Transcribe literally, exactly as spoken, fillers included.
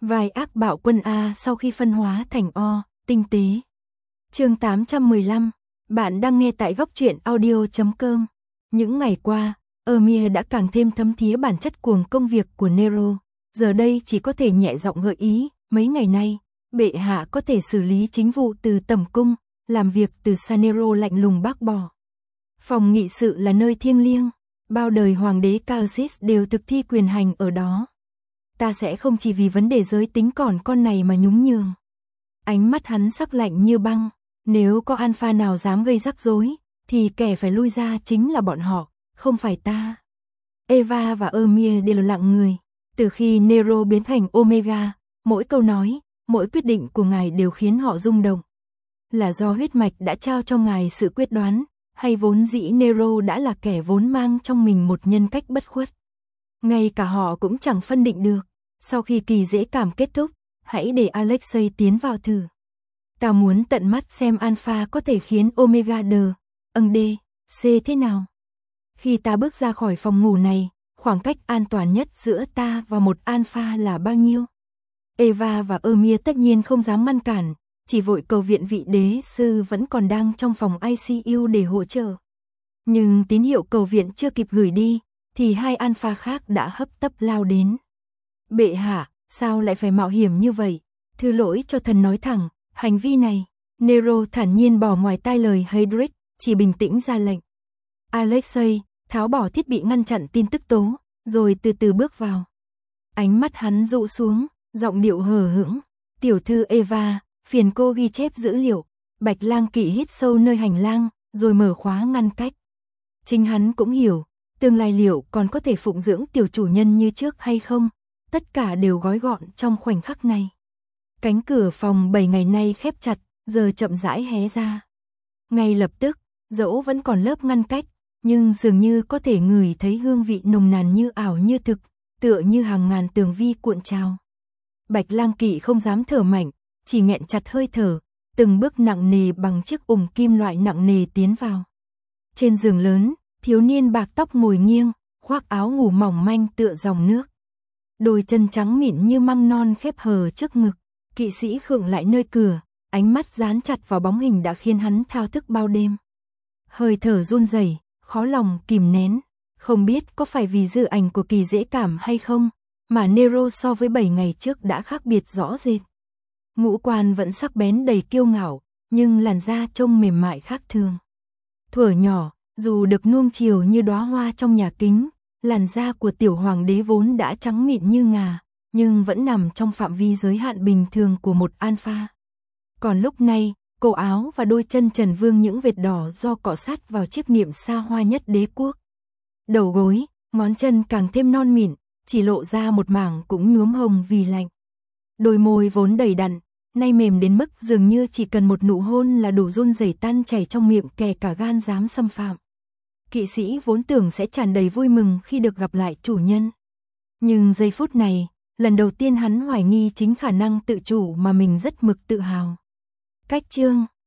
Vai ác bạo quân A sau khi phân hóa thành O, tinh tế. Chương tám trăm mười lăm, bạn đang nghe tại góc truyện audio chấm com. Những ngày qua, Ymir đã càng thêm thấm thía bản chất cuồng công việc của Nero, giờ đây chỉ có thể nhẹ giọng gợi ý, mấy ngày nay, bệ hạ có thể xử lý chính vụ từ tầm cung, làm việc từ xa. Nero lạnh lùng bác bỏ. Phòng nghị sự là nơi thiêng liêng, bao đời hoàng đế Caersis đều thực thi quyền hành ở đó. Ta sẽ không chỉ vì vấn đề giới tính còn con này mà nhún nhường. Ánh mắt hắn sắc lạnh như băng, nếu có alpha nào dám gây rắc rối, thì kẻ phải lui ra chính là bọn họ, không phải ta. Eva và Ymir đều lặng người, từ khi Nero biến thành Omega, mỗi câu nói, mỗi quyết định của ngài đều khiến họ rung động. Là do huyết mạch đã trao cho ngài sự quyết đoán, hay vốn dĩ Nero đã là kẻ vốn mang trong mình một nhân cách bất khuất. Ngay cả họ cũng chẳng phân định được. Sau khi kỳ dễ cảm kết thúc, hãy để Alexei tiến vào thử. Ta muốn tận mắt xem Alpha có thể khiến Omega đờ, âng D, C thế nào. Khi ta bước ra khỏi phòng ngủ này, khoảng cách an toàn nhất giữa ta và một Alpha là bao nhiêu? Eva và Ymir tất nhiên không dám ngăn cản, chỉ vội cầu viện vị đế sư vẫn còn đang trong phòng i xê u để hỗ trợ. Nhưng tín hiệu cầu viện chưa kịp gửi đi, thì hai Alpha khác đã hấp tấp lao đến. Bệ hạ, sao lại phải mạo hiểm như vậy? Thứ lỗi cho thần nói thẳng, hành vi này. Nero thản nhiên bỏ ngoài tai lời Hedrick, chỉ bình tĩnh ra lệnh. Alexei, tháo bỏ thiết bị ngăn chặn tin tức tố, rồi từ từ bước vào. Ánh mắt hắn dụ xuống, giọng điệu hờ hững. Tiểu thư Eva, phiền cô ghi chép dữ liệu. Bạch Lang Kỵ hít sâu nơi hành lang, rồi mở khóa ngăn cách. Chính hắn cũng hiểu, tương lai liệu còn có thể phụng dưỡng tiểu chủ nhân như trước hay không? Tất cả đều gói gọn trong khoảnh khắc này. Cánh cửa phòng bảy ngày nay khép chặt, giờ chậm rãi hé ra. Ngay lập tức, dẫu vẫn còn lớp ngăn cách, nhưng dường như có thể ngửi thấy hương vị nồng nàn như ảo như thực, tựa như hàng ngàn tường vi cuộn trào. Bạch Lang Kỵ không dám thở mạnh, chỉ nghẹn chặt hơi thở, từng bước nặng nề bằng chiếc ủng kim loại nặng nề tiến vào. Trên giường lớn, thiếu niên bạc tóc ngồi nghiêng, khoác áo ngủ mỏng manh tựa dòng nước. Đôi chân trắng mịn như măng non khép hờ trước ngực, kỵ sĩ khựng lại nơi cửa, ánh mắt dán chặt vào bóng hình đã khiến hắn thao thức bao đêm. Hơi thở run rẩy, khó lòng kìm nén, không biết có phải vì dự ảnh của kỳ dễ cảm hay không, mà Nero so với bảy ngày trước đã khác biệt rõ rệt. Ngũ quan vẫn sắc bén đầy kiêu ngạo, nhưng làn da trông mềm mại khác thường. Thuở nhỏ, dù được nuông chiều như đóa hoa trong nhà kính, làn da của tiểu hoàng đế vốn đã trắng mịn như ngà, nhưng vẫn nằm trong phạm vi giới hạn bình thường của một alpha. Còn lúc này, cổ áo và đôi chân trần vương những vệt đỏ do cọ sát vào chiếc niệm xa hoa nhất đế quốc. Đầu gối, ngón chân càng thêm non mịn, chỉ lộ ra một mảng cũng nhuốm hồng vì lạnh. Đôi môi vốn đầy đặn, nay mềm đến mức dường như chỉ cần một nụ hôn là đủ run rẩy tan chảy trong miệng kẻ cả gan dám xâm phạm. Kỵ sĩ vốn tưởng sẽ tràn đầy vui mừng khi được gặp lại chủ nhân. Nhưng giây phút này, lần đầu tiên hắn hoài nghi chính khả năng tự chủ mà mình rất mực tự hào. Cách chương